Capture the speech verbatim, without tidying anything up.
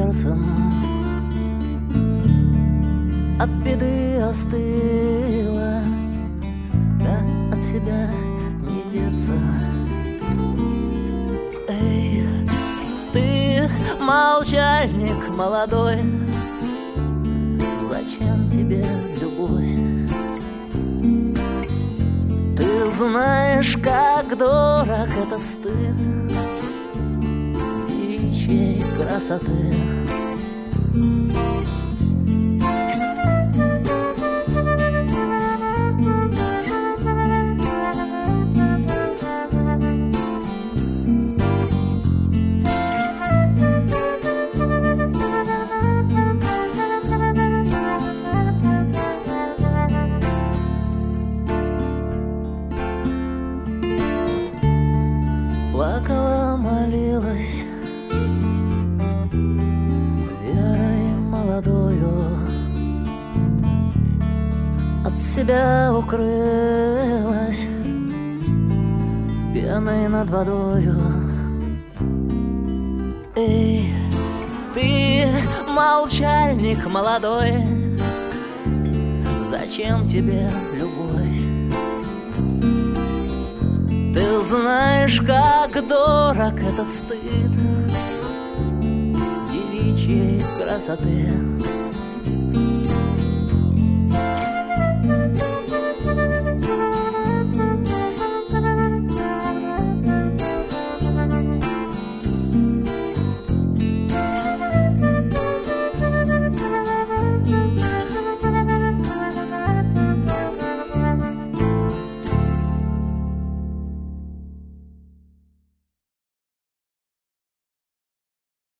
сердцем от беды остыла, да от себя не деться. Эй, ты молчальник молодой, зачем тебе любовь? Ты знаешь, как дорог этот стыд девичьей красоты. Плакала, молилась верой молодою, от себя укрылась пеной над водою. Эй, ты молчальник молодой, зачем тебе любовь? Ты знаешь, как дорог этот стыд девичьей красоты.